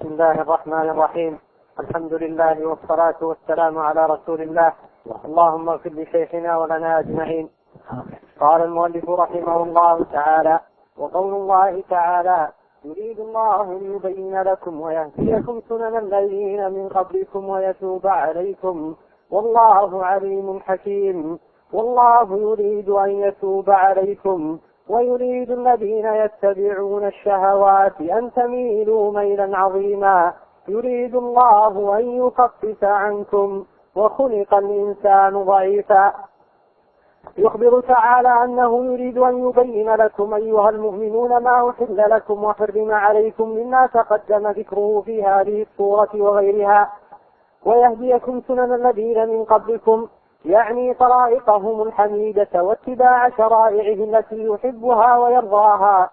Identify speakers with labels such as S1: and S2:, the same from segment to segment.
S1: بسم الله الرحمن الرحيم. الحمد لله والصلاة والسلام على رسول الله. اللهم اغفر لشيخنا ولنا أجمعين. قال المؤلف رحمه الله تعالى: وقول الله تعالى: يريد الله أن يبين لكم ويهديكم سنن الذين من قبلكم ويتوب عليكم والله عليم حكيم. والله يريد أن يتوب عليكم ويريد الذين يتبعون الشهوات أن تميلوا ميلا عظيما. يريد الله أن يخفف عنكم وخلق الإنسان ضعيفا. يخبر تعالى أنه يريد أن يبين لكم أيها المؤمنون ما أحل لكم وحرم عليكم مما تقدم ذكره في هذه السورة وغيرها، ويهديكم سنن الذين من قبلكم، يعني طرائقهم الحميدة واتباع شرائعه التي يحبها ويرضاها.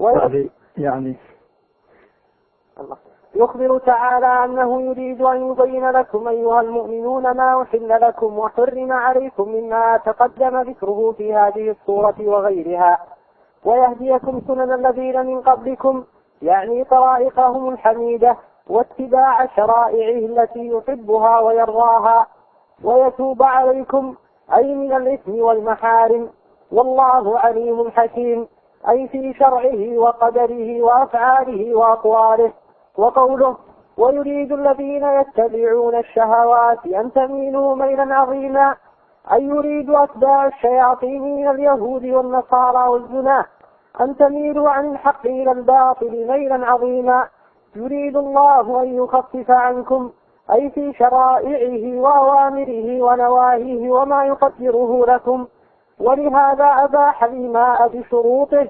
S1: يخبر تعالى أنه يريد أن يبين لكم أيها المؤمنون ما أحل لكم وحرم عليكم مما تقدم ذكره في هذه السورة وغيرها، ويهديكم سنن الذين من قبلكم، يعني طرائقهم الحميدة واتباع شرائعه التي يحبها ويرضاها، ويتوب عليكم أي من الإثم والمحارم. والله عليم حكيم، أي في شرعه وقدره وأفعاله وأقواله. وقوله: ويريد الذين يتبعون الشهوات أن تميلوا ميلا عظيما، أي يريد أتباع الشياطين من اليهود والنصارى والزنا أن تميلوا عن الحق إلى الباطل ميلا عظيما. يريد الله أن يخفف عنكم، أي في شرائعه وأوامره ونواهيه وما يقدره لكم. ولهذا أباح الإيماء بشروطه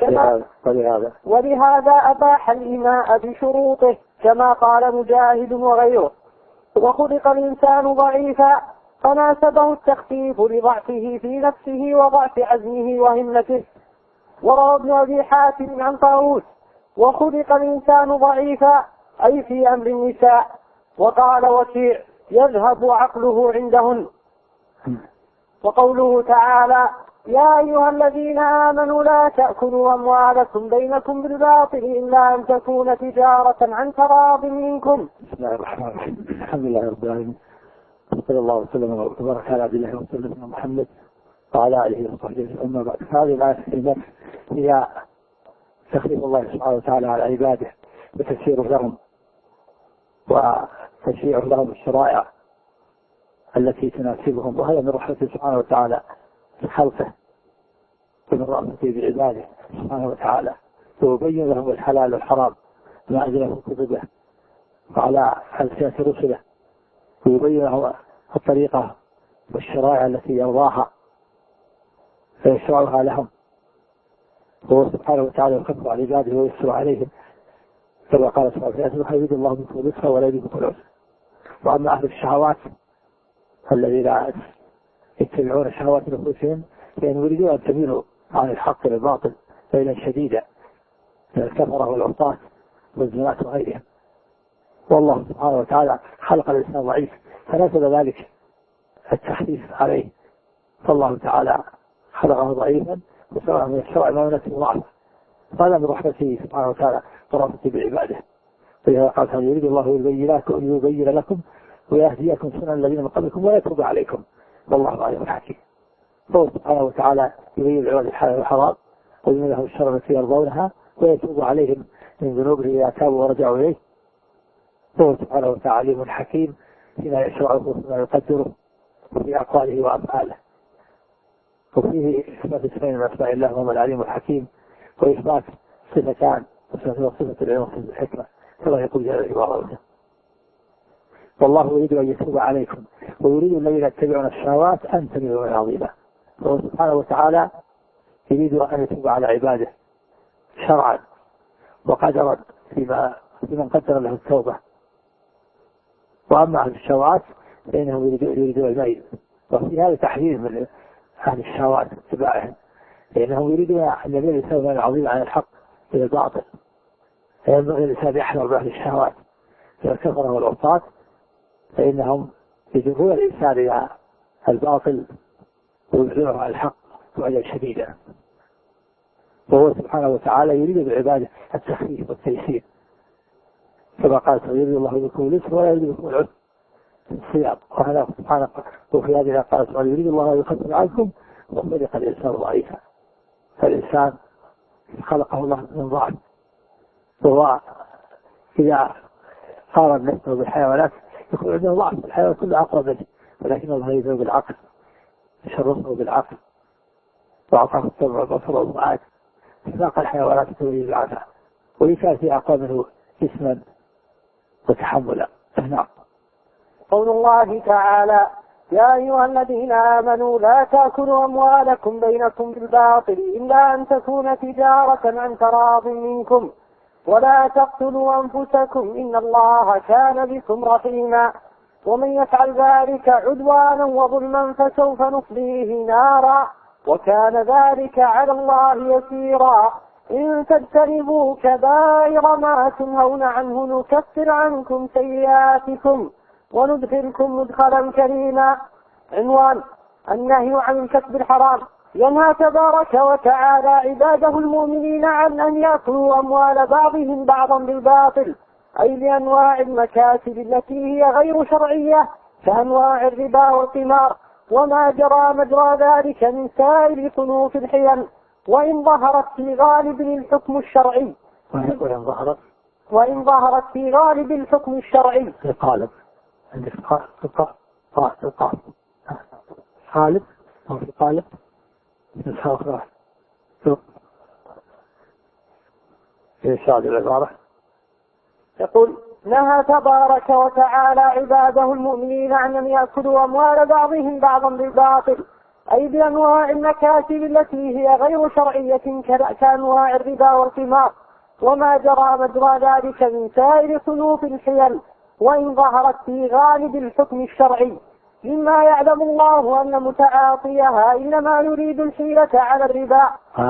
S1: كما قال مجاهد وغيره. وخلق الإنسان ضعيفا فناسبه التخفيف لضعفه في نفسه وضعف عزمه وهمته. وروى ابن أبي حاتم عن طاووس: وخلق الإنسان ضعيفا أي في أمر النساء. وقال وكيع: يذهب عقله عندهن. وقوله تعالى: يا أيها الذين آمنوا لا تأكلوا أموالكم بينكم بالباطل إلا أن تكون تجارة عن تراض منكم.
S2: بسم الله الرحمن الرحيم. الحمد لله رب العالمين، وصلى الله وسلم وبارك على عبد الله ورسوله محمد وعلى آله وصحبه. أما بعد، هذه الآية الكريمة هي تخفيف الله سبحانه وتعالى على عباده وتسير لهم وتشريع لهم الشرائع التي تناسبهم، وهذا من رحمته سبحانه وتعالى خلقه ومن رحمته بعباده سبحانه وتعالى، ويبين لهم الحلال والحرام ما أنزله في كتبه وعلى ألسنة رسله، ويبين لهم الطريقة والشرائع التي يرضاها فيشرعها لهم، وهو سبحانه وتعالى يخفف على عباده ويسر عليهم كما قال سبحانه: يريد الله بكم اليسر ولا يريد بكم العسر. وأما أهل الشهوات الذين يتبعون شهوات نفوسهم فإن يريدون أن تميلوا عن الحق للباطل ميلا شديدا من الكفرة والعصاة والزناة وغيرهم. والله سبحانه وتعالى خلق الإنسان ضعيف فنزل ذلك التخفيف عليه، فالله تعالى خلقه ضعيفا وسمع من الشرع ما يناسب ضعفه. هذا من رحمته سبحانه وتعالى ورحمته بعباده. فإذا قال: يريد الله أن يبين لكم ويهديكم سنن الذين من قبلكم ويتوب عليكم والله عليم حكيم. فهو سبحانه وتعالى يبين العباد الحلال والحرام ويبين لهم الشر التي يرضونها ويتوب عليهم من ذنوبهم إذا تابوا ورجعوا إليه. فهو سبحانه وتعالى عليم حكيم فيما يشرعه وفيما يقدره وفي أقواله وأفعاله. وفيه إثبات اسمين من أسماء الله وهو العليم الحكيم، وإثبات صفتان: صفة العلم وصفة الحكمة، كما يقول جل وعلا: والله يريد أن يتوب عليكم ويريد الذين يتبعون الشهوات أن تميلوا ميلا عظيما. فهو سبحانه وتعالى يريد أن يتوب على عباده شرعا وقدرا فيمن قدر له التوبة. وأما أهل الشهوات فإنهم يريدون الميل، وفي هذا تحذير من أهل الشهوات اتباعهم، لأنهم يريدون أن يميل الإنسان ميلا عظيما عن الحق إلى الباطل. فينبغي الإنسان يحذر بأهل الشهوات من الكفرة والعصاة، فإنهم يجرون الإنسان إلى الباطل ويبعدونه عن الحق بعدا شديدا. وهو سبحانه وتعالى يريد بالعبادة التخفيف والتيسير، كما قال يريد الله بكم اليسر ولا يريد بكم العسر السياق. وهذا سبحانه وفي هذه قال تعالى يريد الله أن يخفف عنكم وخلق الإنسان ضعيفا. فالإنسان خلقه الله من ضعف، وهو إذا قارن نفسه بالحيوانات يكون عنده ضعف. الحيوان كله أقوى منه، ولكن الله يزوج بالعقل، يشرفه بالعقل وأعطاه السمع والبصر والفؤاد، فاق الحيوانات تولي بالعقل، ولكان في أقوى منه جسما وتحملا. نعم.
S1: قول الله تعالى يا أيها الذين آمنوا لا تأكلوا أموالكم بينكم بالباطل إلا أن تكون تجارة عن تراض منكم ولا تقتلوا أنفسكم إن الله كان بكم رحيما ومن يفعل ذلك عدوانا وظلما فسوف نصليه نارا وكان ذلك على الله يسيرا إن تجتنبوا كبائر ما تنهون عنه نكفر عنكم سيئاتكم وندخلكم مدخلا كريما. عنوان: النهي عن الكسب الحرام. ينهى تبارك وتعالى عباده المؤمنين عن أن يأكلوا أموال بعضهم بعضا بالباطل، أي بأنواع المكاسب التي هي غير شرعية كأنواع الربا والقمار وما جرى مجرى ذلك من سائر صنوف الحيل، وإن ظهرت في غالب الحكم الشرعي
S2: في قالب خالد أو في قالب إرشاد العبارة.
S1: يقول: نهى تبارك وتعالى عباده المؤمنين عن أن يأكلوا أموال بعضهم بعضا بالباطل، أي بأنواع المكاسب التي هي غير شرعية كأنواع الربا والقمار وما جرى مجرى ذلك من سائر صنوف الحيل، وإن ظهرت في غالب الحكم الشرعي، مما يعلم الله أن متعاطيها إنما يريد الحيلة على الربا.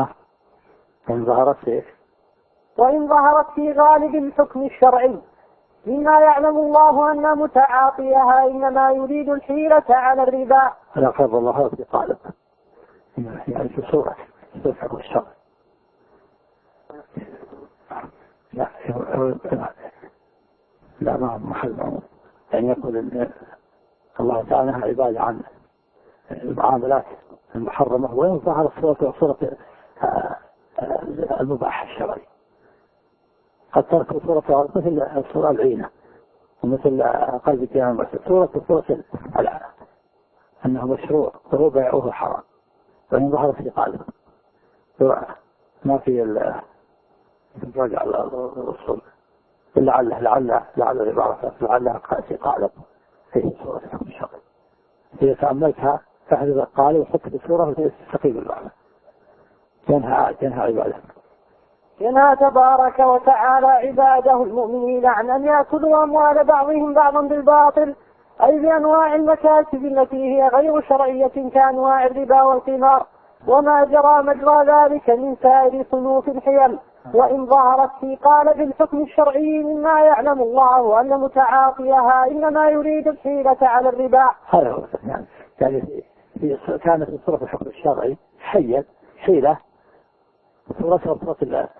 S1: وإن ظهرت في غالب الحكم الشرعي، مما يعلم الله أن متعاطيها إنما يريد الحيلة على الربا.
S2: أنا قرب الله في قالب يعني في سورة الحكم الشرعي. لا ما محل يعني يقول إن الله تعالى نهى عباده عن المعاملات المحرمة، وإن ظهر صورة المباح الشرعي. قد تركوا صورة مثل الصورة العينة ومثل قلب كيان صورة أنه مشروع وهو بيعه حرام، وإن ظهر في قالب ما في الراجع على الأصول لعل العبارة لعلها في قالب في صورة الحكم الشرعي. إذا تأملتها فحذف القالب وحط بصورة تستقيم المعنى. ينهى عباده.
S1: ينهى تبارك وتعالى عباده المؤمنين عن أن يأكلوا أموال بعضهم بعضا بالباطل، أي بأنواع المكاسب التي هي غير شرعية كأنواع الربا والقمار وما جرى مجرى ذلك من سائر صنوف الحيل، وإن ظهرت في قالب الحكم الشرعي مما يعلم الله أن متعاطيها إنما يريد الحيلة على الربا.
S2: هذا هو يعني كانت في صورة الحكم الشرعي حيلة صورة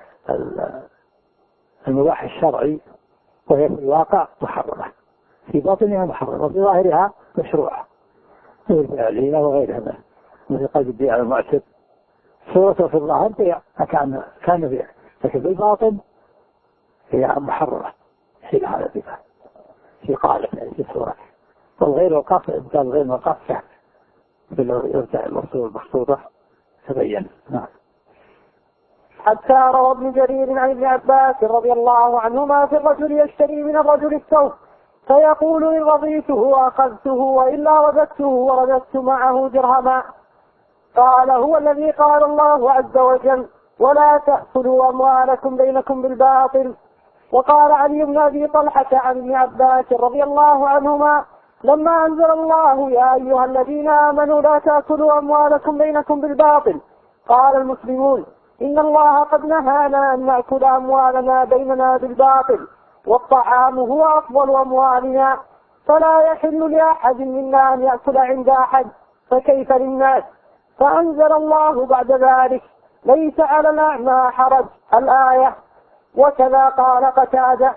S2: المباح الشرعي، وهي في الواقع محرمة، في باطنها محرمة وفي ظاهرها مشروعة، مثل العينة وغيرها مثل قلب البيع المعسر، صورته في الظاهر بيع كان بيع، لكن في الباطن هي محرمة حيل على الربا في قالب في صورة. والغير وقاف كان غير وقاف سهل يرجع الوصول المخطوطة تبين. نعم.
S1: حتى روى ابن جرير عن ابن عباس رضي الله عنهما في الرجل يشتري من الرجل الثوب فيقول إن رضيته أخذته وإلا رددته ورددت معه درهما. قال: هو الذي قال الله عز وجل: ولا تأكلوا أموالكم بينكم بالباطل. وقال علي بن أبي طلحة عن ابن عباس رضي الله عنهما: لما أنزل الله يا أيها الذين آمنوا لا تأكلوا أموالكم بينكم بالباطل، قال المسلمون: إن الله قد نهانا أن نأكل أموالنا بيننا بالباطل، والطعام هو أفضل أموالنا، فلا يحل لأحد منا أن يأكل عند أحد، فكيف للناس؟ فأنزل الله بعد ذلك: ليس على الأعمى حرج الآية. وكذا قال قتادة: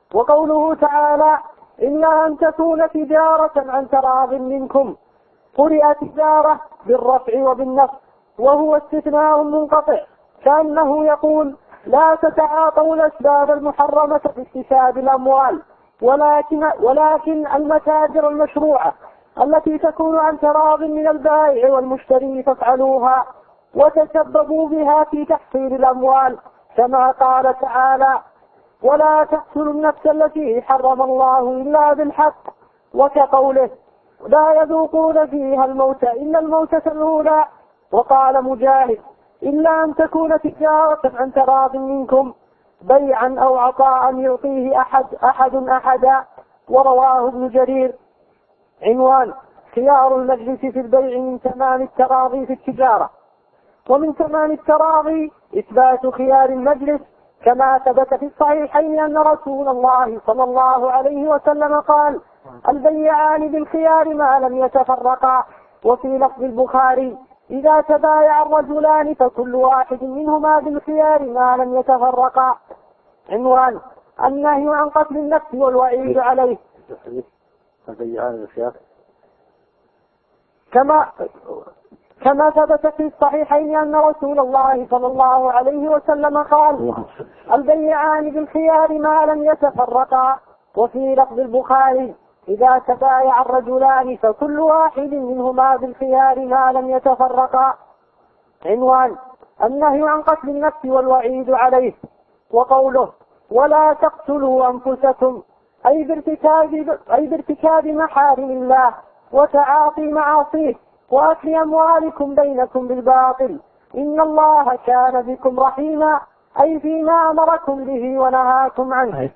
S1: وقوله تعالى إلا أن تكون تجارة عن تراض منكم، قرئ تجارة بالرفع وبالنصب وهو استثناء منقطع، كأنه يقول لا تتعاطوا الأسباب المحرمة باكتساب الأموال، ولكن المتاجر المشروعة التي تكون عن تراض من البائع والمشتري فافعلوها وتسببوا بها في تحصيل الأموال، كما قال تعالى ولا تقتلوا النفس التي حرم الله إلا بالحق، وكقوله لا يذوقون فيها الموت إلا الموتة الأولى. وقال مجاهد إلا أن تكون تجارة عن تراض منكم، بيعا أو عطاء يعطيه أحد أحدا. ورواه ابن جرير. عنوان خيار المجلس في البيع من تمام التراضي في التجارة. ومن تمام التراضي إثبات خيار المجلس، كما ثبت في الصحيحين أن رسول الله صلى الله عليه وسلم قال البيعان بالخيار ما لم يتفرقا. وفي لفظ البخاري إذا تبايع الرجلان فكل واحد منهما بالخيار ما لم يتفرقا. عنوان النهي عن قتل النفس والوعيد عليه.
S2: البيعان بالخيار
S1: كما ثبت في الصحيحين أن رسول الله صلى الله عليه وسلم قال البيعان بالخيار ما لم يتفرقا. وفي لفظ البخاري إذا تبايع الرجلان فكل واحد منهما بالخيار ما لم يتفرقا. عنوان النهي عن قتل النفس والوعيد عليه. وقوله ولا تقتلوا أنفسكم أي بارتكاب محارم الله وتعاطي معاصيه وأكل أموالكم بينكم بالباطل، إن الله كان بكم رحيما أي فيما أمركم به ونهاكم عنه.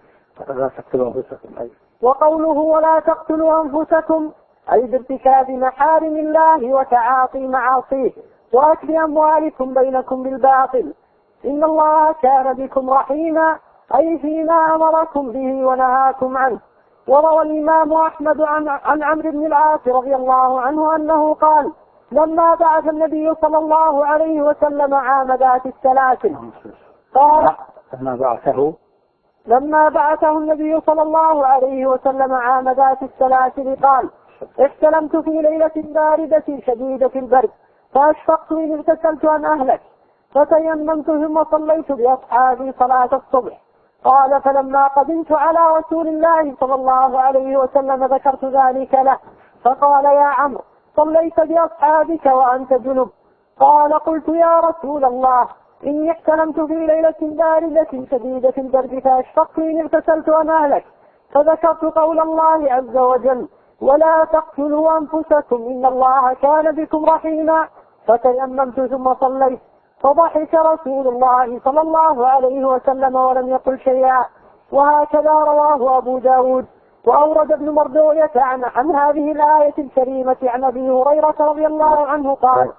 S1: وقوله ولا تقتلوا أنفسكم أي بارتكاب محارم الله وتعاطي معاصيه وأكل أموالكم بينكم بالباطل، إن الله كان بكم رحيما أي فيما أمركم به ونهاكم عنه. وروى الإمام أحمد عن عمرو بن العاص رضي الله عنه أنه قال لما بعث النبي صلى الله عليه وسلم عام ذات السلاسل قال لما بعثه النبي صلى الله عليه وسلم عام ذات السلاسل قال احتلمت في ليلة باردة شديدة البرد فأشفقت إن اغتسلت أن أهلك فتيممت ثم صليت بأصحابي صلاة الصبح. قال فلما قدمت على رسول الله صلى الله عليه وسلم ذكرت ذلك له فقال يا عمرو صليت بأصحابك وأنت جنب؟ قال قلت يا رسول الله إني احتلمت في ليلة باردة شديدة البرد فأشفقت إن اغتسلت أن أهلك، فذكرت قول الله عز وجل ولا تقتلوا أنفسكم إن الله كان بكم رحيما، فتيممت ثم صليت. فضحك رسول الله صلى الله عليه وسلم ولم يقل شيئا. وهكذا رواه أبو داود. وأورد ابن مردوية عن هذه الآية الكريمة عن أبي هريرة رضي الله عنه قال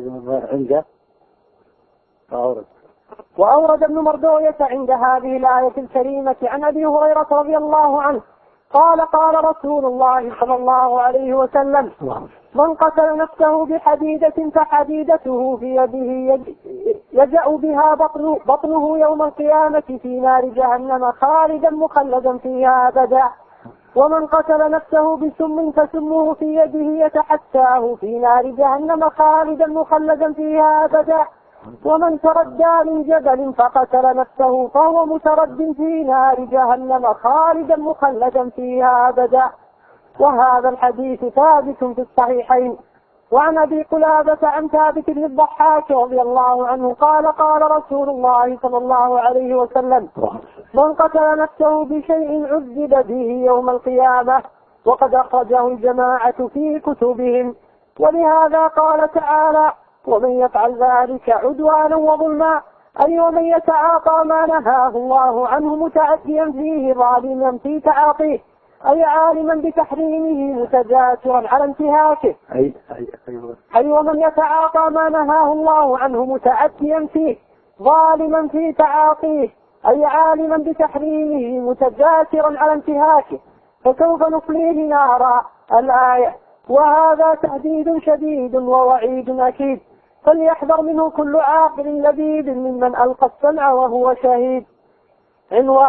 S1: وأورد ابن مردوية عند هذه الآية الكريمة عن أبي هريرة رضي الله عنه قال قال رسول الله صلى الله عليه وسلم من قتل نفسه بحديدة فحديدته في يده يجأ بها بطنه يوم القيامة في نار جهنم خالدا مخلدا فيها أبدا، ومن قتل نفسه بسم فسمه في يده يتحساه في نار جهنم خالدا مخلدا فيها أبدا، ومن تردى من جبل فقتل نفسه فهو مترد في نار جهنم خالدا مخلدا فيها أبدا. وهذا الحديث ثابت في الصحيحين. وعن أبي قلابة عن ثابت بن الضحاك رضي الله عنه قال قال رسول الله صلى الله عليه وسلم من قتل نفسه بشيء عذب به يوم القيامة، وقد أخرجه الجماعة في كتبهم. ولهذا قال تعالى ومن يفعل ذلك عدوانا وظلما أي ومن يتعاطى ما نهاه الله عنه متعديا فيه ظالما في تعاطيه أي عالما بتحريمه متجاسرا على انتهاكه أي ومن يتعاطى ما نهاه الله عنه متعديا فيه ظالما في تعاطيه أي عالما بتحريمه متجاسرا على انتهاكه فسوف نصليه نارا الآية. وهذا تهديد شديد ووعيد أكيد، فليحذر منه كل عاقل لبيب ممن ألقى السمع وهو شهيد. عنوان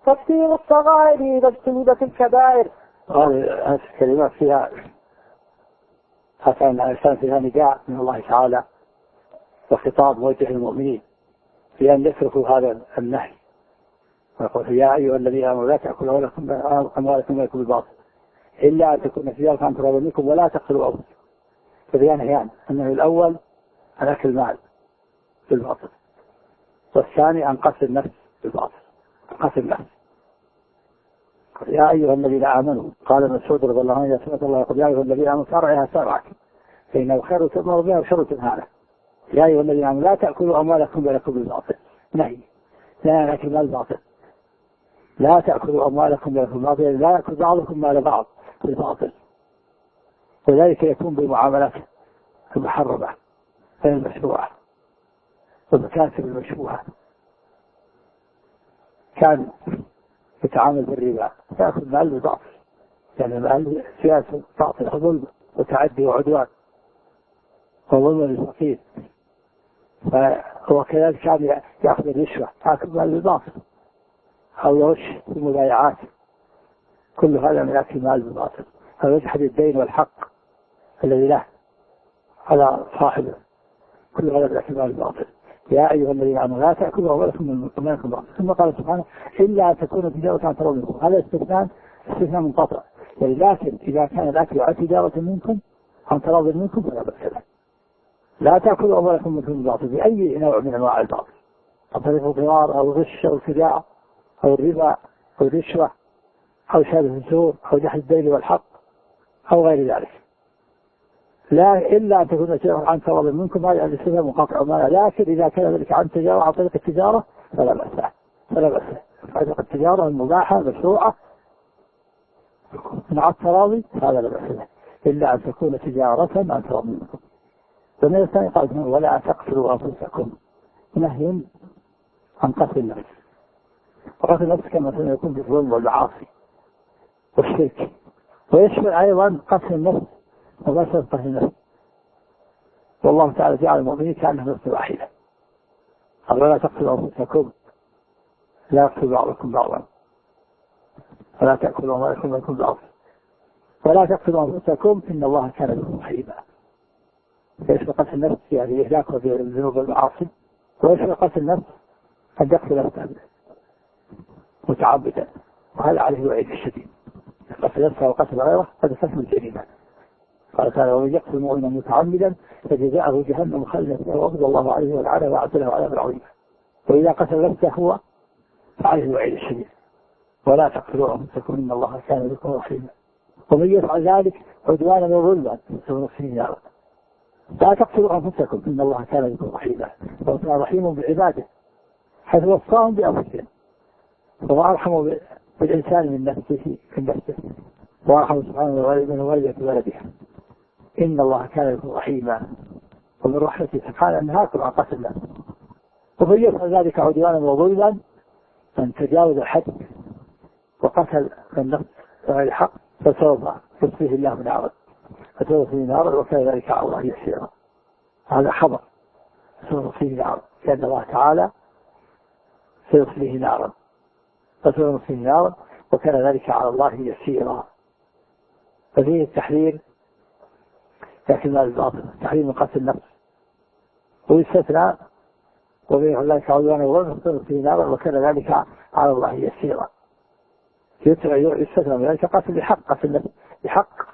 S1: تكفير الصغائر إذا اجتنبت الكبائر.
S2: هذه الكلمات فيها حتى أن الإنسان فيها نداء من الله تعالى وخطاب موجه للمؤمنين في أن يتركوا هذا النهي، ويقول يا أيها الذين آمنوا لا تأكلوا أموالكم بينكم بالباطل إلا أن تكون تجارة عن تراض منكم ولا تقتلوا أنفسكم. فبيان أحيان أنه الأول أن أكل المال بالباطل، والثاني أن قتل النفس بالباطل، قتل النفس. يا أيها الذين آمنوا، قال مسعود رضي الله عنه يا سمعت الله يقول يا أيها الذين آمنوا سارعها سارعك فإنه خير تؤمر بها وشر تنهانا. يا أيها الذين آمنوا لا تأكلوا أموالكم بينكم بالباطل، نهي لا نأكل مال باطل، لا تأكلوا أموالكم بينكم بالباطل، لا يأكل بعضكم مال بعض بالباطل، وذلك يكون بالمعاملات المحرمة المشروعة والمكاسب المشروعة. كان يتعامل بالربا يأخذ مال بالباطل، يعني المال سياسة باطل وظلم وتعدي وعدوان وظلم للفقير. فهو كذلك كان يأخذ الرشوة يأخذ مال بالباطل أو يغش في المبايعات، كل هذا من أكل مال بالباطل. هذا يجحد الدين والحق الذي له على صاحبه، كل هذا من أكل مال بالباطل. يا أيها الذين آمنوا لا تأكلوا أموالكم بينكم بالباطل. ثم قال سبحانه إلا أن تكون تجارة عن تراض منكم. هذا استثناء منقطع، يعني لكن إذا كان الأكل عن تجارة منكم عن تراض منكم فلا بأس له. لا تأكلوا أموالكم بالباطل بأي نوع من أنواع الباطل، عن طريق الضرار أو الغش أو الخداع أو الربا أو الرشوة أو شهادة الزور أو جحد الدين والحق أو غير ذلك. لا إلا أن تكون تجارة عن تراض منكم، هذا الاستثناء منقطع معنى. لكن إذا كان ذلك عن تجارة عن طريق التجارة فلا بأس له، فلا بأس له. طريق التجارة المباحة المشروعة مع التراضي هذا لا بأس له، إلا أن تكون تجارة عن تراض منكم. ومن الثاني قال ولا تقتلوا أنفسكم، نهي عن قتل النفس. وقتل النفس كما يكون بالظلم والمعاصي والشرك، ويشمل أيضا قتل النفس وبشر قتل النفس. والله تعالى جعل المؤمنين كأنهم نفس واحدة. قال ولا تقتلوا أنفسكم لا يقتل بعضكم بعضا ولا تأكلوا أموالكم بينكم بالباطل ولا تقتلوا أنفسكم إن الله كان بكم رحيما. يشمل قتل النفس يعني إهلاك الذنوب والمعاصي، ويشمل قتل النفس أن يقتل نفسه متعبدا، وهذا عليه الوعيد الشديد. قتل نفسه وقتل غيره هذا سهم الجريمة. قال تعالى ومن يقتل مؤمنا متعمدا فجزاؤه جهنم خالدا فيها وغضب الله عليه ولعنه وأعد له عذابا عظيما. وإذا قتل نفسه هو فعليه الوعيد الشديد. ولا تقتلوا أنفسكم إن الله كان بكم رحيما. ومن يفعل ذلك عدوانا وظلما فسنصليه نارا. لا تقتلوا أنفسكم إن الله كان بكم رحيما. وكان رحيم بعباده حيث وصاهم بأنفسهم، وهو أرحم بالإنسان من نفسه وأرحم سبحانه من والدة ولدها. إن الله كان بكم رحيما. ومن رحمته سبحانه أن هاكم عن قتل النفس. ومن يفعل ذلك عدوانا وظلما من تجاوز الحد وقتل النفس بغير حق فسوف يصليه الله نارا فسيصليه نارا وكان ذلك على الله يسيرا. هذا خبر سيصليه نارا، لأن الله تعالى سيصليه نارا فسيصليه نارا وكان ذلك على الله يسيرا. ففيه التحذير لكن مال الباطل، تحذير من قتل النفس، ويستثنى وبين الله تعالى وظلم فسيصليه نارا وكان ذلك على الله يسيرا. يستثنى من ذلك قتل بحق، قتل النفس بحق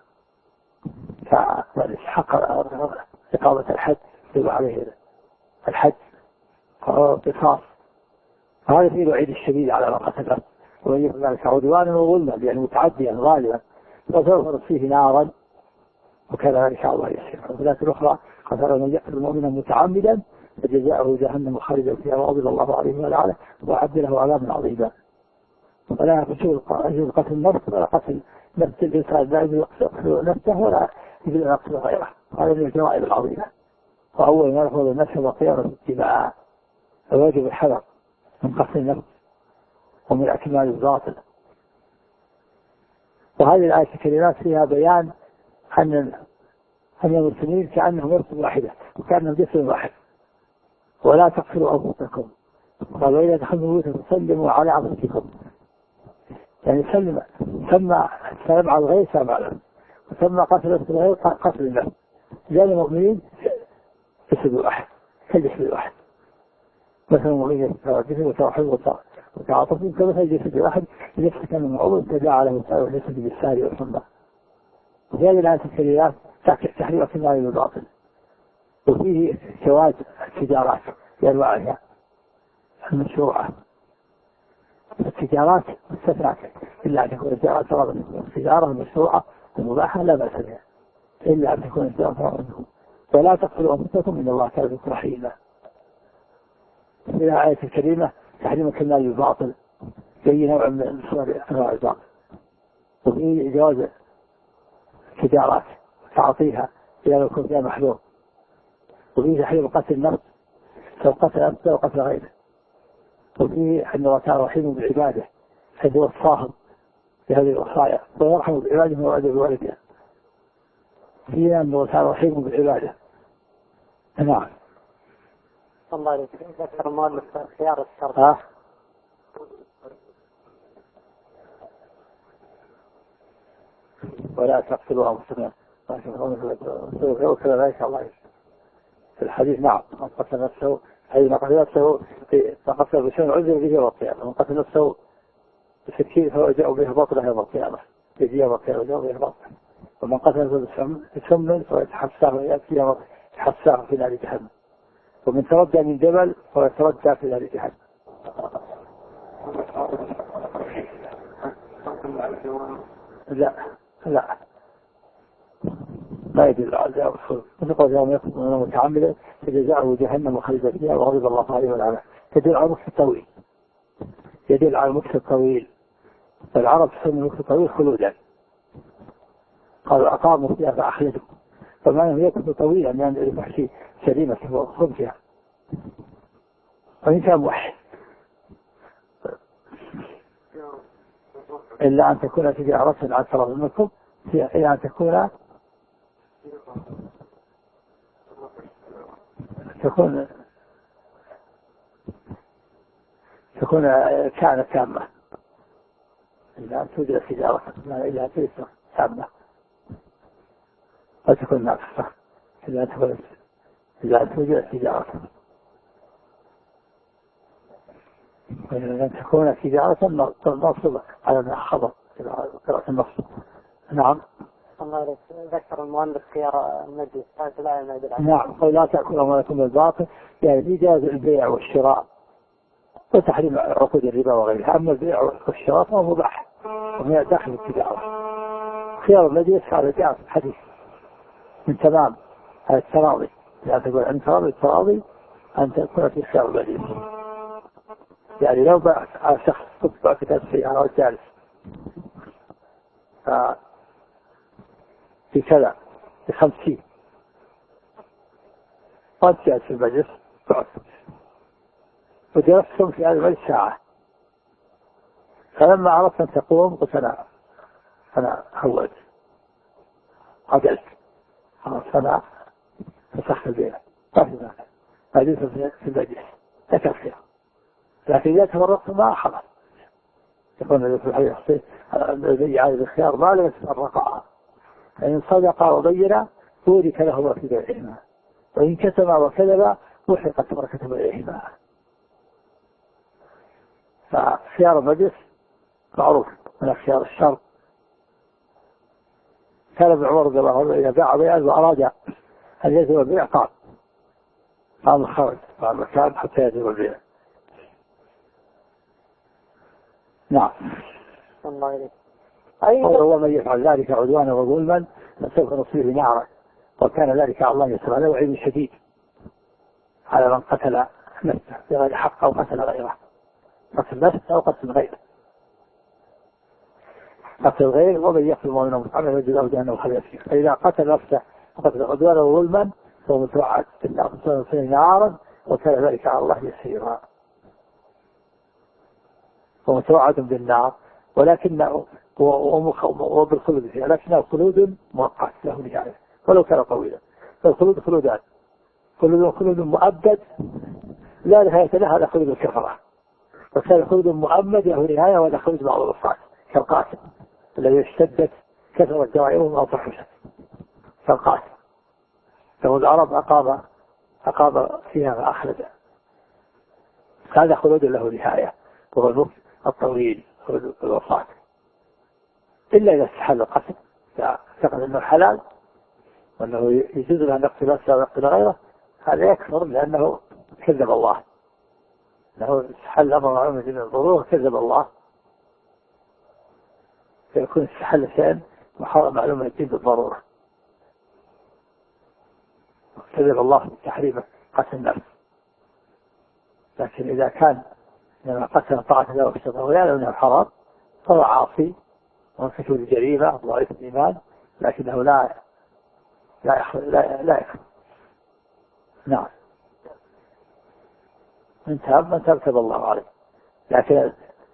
S2: حق إقامة الحد يجب عليه الحد أو قصاص. هذا فيه الوعيد الشديد على ما قتل النفس. ومن يفعل ذلك عدوانا وظلما يعني متعديا ظالما فسوف نصليه نارا وكان ذلك على الله يسيرا. وفي الآية الأخرى قتل من يقتل مؤمنا متعمدا فجزاؤه جهنم خالدا فيها وغضب الله عليه ولعنه وأعد له عذابا عظيما. ولا يجوز قتل النفس ولا قتل نفس الإنسان، لا يجوز يقتل نفسه ولا يجوز يقتل غيره. هذا من الجرائم العظيمة. وأول ما يأخذ النفس وقيامة اتباعها، فواجب الحذر من قتل النفس ومن أكمال الباطل. وهذه الآية الكريمات فيها بيان أن المسلمين كأنهم نفس واحدة وكأنهم جسد واحد. ولا تقتلوا أنفسكم قال وإذا دخلتم بيوتا فسلموا على أنفسكم يعني سمى على الغير سمى على النفس، وسمى قتل نفس الغير قتل النفس. لأن المؤمنين جسد واحد كالجسد واحد، مثلا المؤمنين جسد وتوحيد وتعاطف كمثل جسد واحد يفتح كان المعروض تداعى له سائر الجسد بالساري والحمى. وفي هذه الآية الكريمة تحريم أكل المال بالباطل، وفيه جواز التجارات بأنواعها المشروعة. التجارات مستثناة إلا أن تكون التجارة المشروعة المباحة لا بأس بها، إلا أن تكون التجارة منه. ولا تقتلوا أنفسكم إن الله كان بكم رحيما. في الآية الكريمة تحريم أكل المال بالباطل في نوع من صور أنواع الباطل، وفي جواز التجارات تعطيها إذا لم يكن فيها محذور، وفيه تحريم قتل النفس سواء قتل نفسه وقتل غيره، وفيه أن الله تعالى رحيم بعباده حيث وصاهم بهذه الوصايا ويرحم بعباده ما وعد بوالده. فيه أن الله تعالى رحيم بعباده. نعم.
S1: الله عليك. ذكر المؤلف خيار الشر.
S2: ولا تقتلوا أنفسكم وكذا ذلك الله في الحديث. نعم. من قتل نفسه أي ما قتل نفسه فقتل بشيء عذر به يوم القيامة. من قتل نفسه بسكين فهو جاء به باطلا يوم القيامة يجي يوم القيامة وجاء به باطلا. ومن قتل نفسه بسم فهو يتحساه في نار جهنم. ومن تردى من جبل فهو يتردى في نار جهنم. لا ما يدل على ذلك الخلق. ونقول يوم يكون متعمدا فجزاؤه جهنم وخلد فيها وغضب الله عليه والعمى. يدل على المكس الطويل، يدل على المكس الطويل. فالعرب تسمى المكس الطويل خلودا، قالوا أقاموا فيها فأخلدوا، فما أنه يكون طويلا لأن الفحش سليمة وخبزها. وإن كان موحد إلا أن تكون تجارة عن طرف منكم، إلا أن تكون كانت تامة، إلا أن توجد تجارة إلا أن توجد تامة، وتكون ناقصة إلا أن توجد تجارة، وإن تكون تجارة نصب على ما خبر قراءة النصب. نعم.
S1: الله عليك. ذكر المؤلف خيار المجلس.
S2: نعم. لا تأكل أموالكم بالباطل، يعني في جواز البيع والشراء وتحريم عقود الربا وغيرها. أما البيع والشراء فهو مباح ومن داخل التجارة. خيار المجلس هذا جاء في الحديث من تمام هذا التراضي، لا تقول عن التراضي أن تكون في خيار المجلس. يعني لو باع شخص تطبع كتاب سيارة والجالس في كذا ب50 قد جاءت في المجلس وجلستم في هذا المجلس ساعة، فلما عرفت أن تقوم قلت أنا هولت عدلت أنا فسخت البيع ما جلست في المجلس ذكر فيها. لكن إذا تفرقت ما خلاص يكون في الحديث البيع على الخيار ما لم يتفرقا، فإن صدقا وبينا بورك لهما في بيعهما، وإن كتما وكذبا محقت بركة بيعهما. فخيار المجلس معروف من خيار الشر. كان ابن عمر رضي الله عنه إذا باع بيعا وأراد أن يجب البيع قام خرج مع المكان حتى يجب البيع. نعم.
S1: الله عليك.
S2: هو من يفعل ذلك عدوانا وظلما فسوف نصيبه نارا، وكان ذلك على الله يسمى له وعيد شديد على من قتل نفسه بغير حق أو قتل غيره، قتل نفسه أو قتل غيره. قتل غيره ومن يقتل مؤمنا متعمدا فجزاؤه جهنم خالدا فيها. فإذا قتل نفسه وقتل عدوانا وظلما فهو متوعد في نارا، وكان ذلك على الله يسيرا. ومتوعد بالنار ولكنه وبالخلود فيها، لكنه خلود مؤقت له نهاية ولو كان طويلا. فالخلود خلودان، خلود مؤبد لا نهاية له، هذا خلود الكفرة. وكان خلود مؤمد له نهاية وهذا خلود بعض الصالح كالقاتل الذي اشتدت كثرت دوائره وفحشت كالقاتل. له العرب أقام فيها فأخلد، هذا خلود له نهاية وهو الموت الطويل والوفاة، إلا إذا استحل القتل اعتقد أنه حلال وأنه يجوز له أن يقتل نفسه ويقتل غيره، هذا يكفر لأنه كذب الله، أنه استحل أمر معلوم من الضرورة كذب الله، فيكون استحل شيئا محرم معلوم من الدين بالضرورة، كذب الله بتحريم قتل النفس. لكن إذا كان لما قتل طاعة الله واشتغل ويعلم أنه حرام فهو عاصي وانفتوا الجريمة ضعيف الإيمان، لكنه لا يكفر. نعم من تاب تاب الله عليه. لكن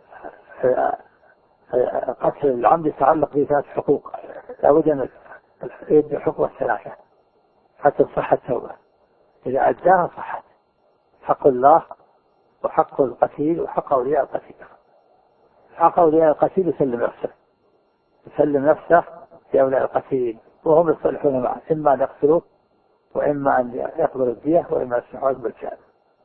S2: قتل العمد يتعلق بثلاث حقوق، لابد أن يدي الحقوق الثلاثة حتى تصح التوبة، إذا أداها صحت، حق الله وحق القتيل وحق أولياء القتيل. حق أولياء القتيل يسلم نفسه في أولياء القتيل وهم يصلحون معه، إما أن يقتلوه وإما أن يقبلوا الدية وإما يسمحوا بالكامل.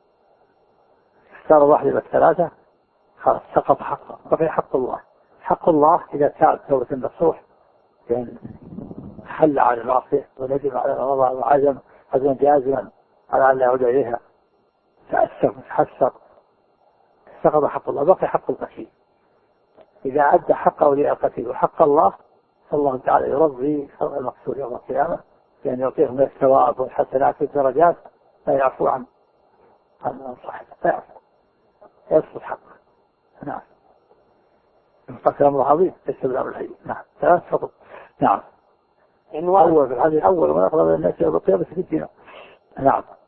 S2: اختار واحد من الثلاثة خلاص سقط حقه. وفي حق الله، حق الله إذا تاب توبة نصوح يعني حل عن المعصية وندم على الغضب وعزم جازما على أن لا يعود إليها، تأسف وتحسر، سقط حق الله. بقي حق القتيل، إذا أدى حق أولياء القتيل وحق الله فالله تعالى يرضي المقتول يوم القيامة لأن يعطيهم من الثواب والحسنات والدرجات لا يعفو عن صاحبه، لا يعفو يصل حقه. نعم القتل أمر عظيم ليس بالأمر الهين. نعم ثلاث فقط. نعم أول في الحديث الأول ومن أقرب الناس يوم القيامة في الدين. نعم